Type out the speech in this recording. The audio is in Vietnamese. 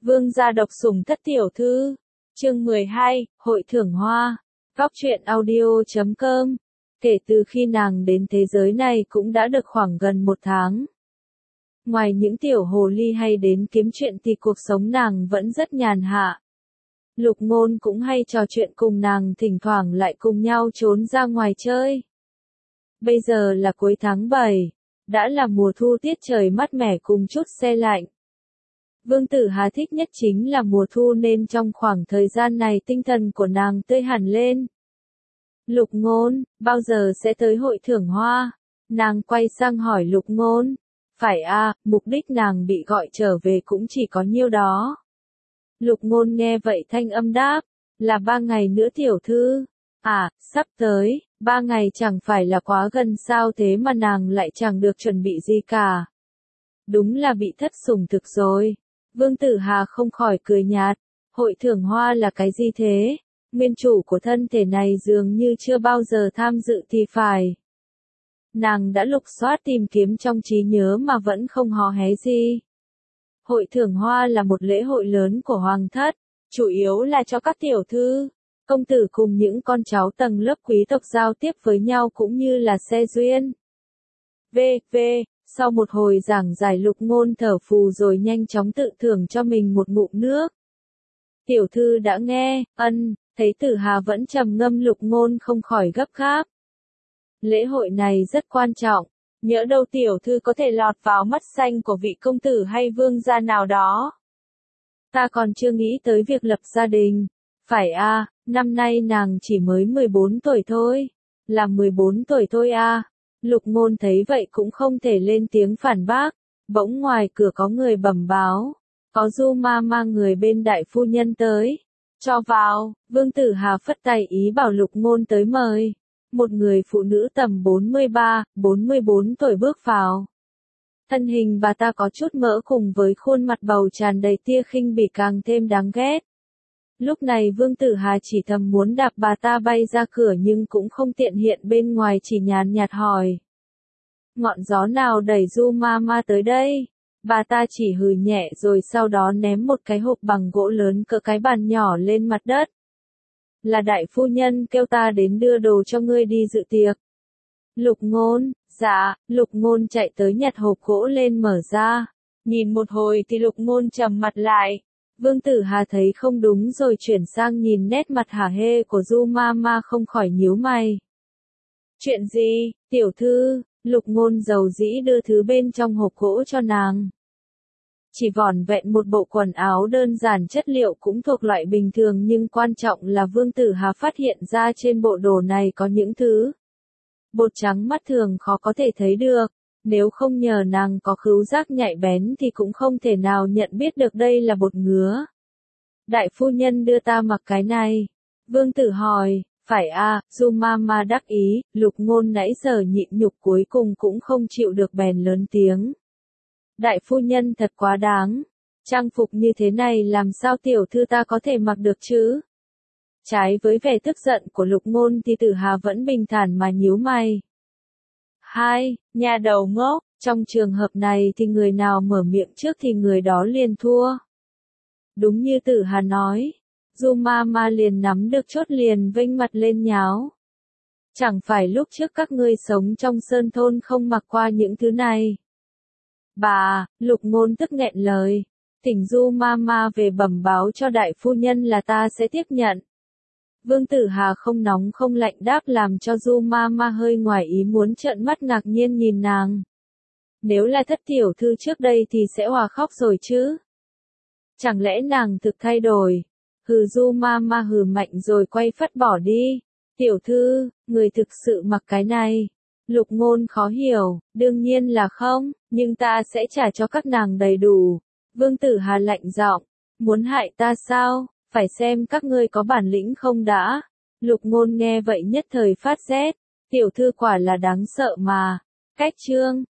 Vương gia độc sủng thất tiểu thư. Chương 12, Hội thưởng hoa. Góc truyện audio.com. Kể từ khi nàng đến thế giới này cũng đã được khoảng gần 1 tháng. Ngoài những tiểu hồ ly hay đến kiếm chuyện thì cuộc sống nàng vẫn rất nhàn hạ. Lục Ngôn cũng hay trò chuyện cùng nàng, thỉnh thoảng lại cùng nhau trốn ra ngoài chơi. Bây giờ là cuối tháng 7, đã là mùa thu, tiết trời mát mẻ cùng chút se lạnh. Vương Tử Hà thích nhất chính là mùa thu, nên trong khoảng thời gian này tinh thần của nàng tươi hẳn lên. Lục Ngôn, bao giờ sẽ tới hội thưởng hoa? Nàng quay sang hỏi Lục Ngôn. Phải à, mục đích nàng bị gọi trở về cũng chỉ có nhiêu đó. Lục Ngôn nghe vậy thanh âm đáp, là 3 ngày nữa tiểu thư. À, sắp tới, 3 ngày chẳng phải là quá gần sao, thế mà nàng lại chẳng được chuẩn bị gì cả. Đúng là bị thất sủng thực rồi. Vương Tử Hà không khỏi cười nhạt, hội thưởng hoa là cái gì thế? Nguyên chủ của thân thể này dường như chưa bao giờ tham dự thì phải. Nàng đã lục soát tìm kiếm trong trí nhớ mà vẫn không hò hé gì. Hội thưởng hoa là một lễ hội lớn của hoàng thất, chủ yếu là cho các tiểu thư, công tử cùng những con cháu tầng lớp quý tộc giao tiếp với nhau cũng như là xe duyên. Sau một hồi giảng giải, Lục Ngôn thở phù rồi nhanh chóng tự thưởng cho mình một ngụm nước. Tiểu thư đã nghe, thấy Tử Hà vẫn trầm ngâm, Lục Ngôn không khỏi gấp gáp. Lễ hội này rất quan trọng, nhỡ đâu tiểu thư có thể lọt vào mắt xanh của vị công tử hay vương gia nào đó. Ta còn chưa nghĩ tới việc lập gia đình. Phải à, năm nay nàng chỉ mới 14 tuổi thôi. Là 14 tuổi thôi à. Lục Ngôn thấy vậy cũng không thể lên tiếng phản bác. Bỗng ngoài cửa có người bẩm báo. Có Du Ma mang người bên đại phu nhân tới. Cho vào. Vương Tử Hà phất tay ý bảo Lục Ngôn tới mời. Một người phụ nữ tầm 43-44 tuổi bước vào. Thân hình bà ta có chút mỡ cùng với khuôn mặt bầu tràn đầy tia khinh bỉ càng thêm đáng ghét. Lúc này Vương Tử Hà chỉ thầm muốn đạp bà ta bay ra cửa nhưng cũng không tiện, hiện bên ngoài chỉ nhàn nhạt hỏi. Ngọn gió nào đẩy Du Ma tới đây? Bà ta chỉ hừ nhẹ rồi sau đó ném một cái hộp bằng gỗ lớn cỡ cái bàn nhỏ lên mặt đất. Là đại phu nhân kêu ta đến đưa đồ cho ngươi đi dự tiệc. Lục Ngôn, dạ. Lục Ngôn chạy tới nhặt hộp gỗ lên mở ra. Nhìn một hồi thì Lục Ngôn trầm mặt lại. Vương Tử Hà thấy không đúng rồi chuyển sang nhìn nét mặt hả hê của Du Ma không khỏi nhíu mày. Chuyện gì, tiểu thư? Lục Ngôn dầu dĩ đưa thứ bên trong hộp gỗ cho nàng. Chỉ vỏn vẹn một bộ quần áo đơn giản, chất liệu cũng thuộc loại bình thường, nhưng quan trọng là Vương Tử Hà phát hiện ra trên bộ đồ này có những thứ bột trắng mắt thường khó có thể thấy được. Nếu không nhờ nàng có khứu giác nhạy bén thì cũng không thể nào nhận biết được đây là bột ngứa. Đại phu nhân đưa ta mặc cái này. Vương Tử hỏi, phải à, Du Ma đắc ý. Lục Ngôn nãy giờ nhịn nhục cuối cùng cũng không chịu được bèn lớn tiếng. Đại phu nhân thật quá đáng. Trang phục như thế này làm sao tiểu thư ta có thể mặc được chứ? Trái với vẻ tức giận của Lục Ngôn thì Tử Hà vẫn bình thản mà nhíu mày. Nhà đầu ngốc, trong trường hợp này thì người nào mở miệng trước thì người đó liền thua. Đúng như Tử Hà nói, Du Ma liền nắm được chốt liền vênh mặt lên nháo. Chẳng phải lúc trước các ngươi sống trong sơn thôn không mặc qua những thứ này. Bà, Lục Ngôn tức nghẹn lời, thỉnh Du Ma về bẩm báo cho đại phu nhân là ta sẽ tiếp nhận. Vương Tử Hà không nóng không lạnh đáp, làm cho Du Ma hơi ngoài ý muốn, trợn mắt ngạc nhiên nhìn nàng. Nếu là thất tiểu thư trước đây thì sẽ òa khóc rồi chứ. Chẳng lẽ nàng thực thay đổi? Hừ, Du Ma hừ mạnh rồi quay phắt bỏ đi. Tiểu thư, người thực sự mặc cái này? Lục Ngôn khó hiểu, đương nhiên là không, nhưng ta sẽ trả cho các nàng đầy đủ. Vương Tử Hà lạnh giọng, muốn hại ta sao? Phải xem các ngươi có bản lĩnh không đã. Lục Ngôn nghe vậy nhất thời phát rét, tiểu thư quả là đáng sợ mà. Cách chương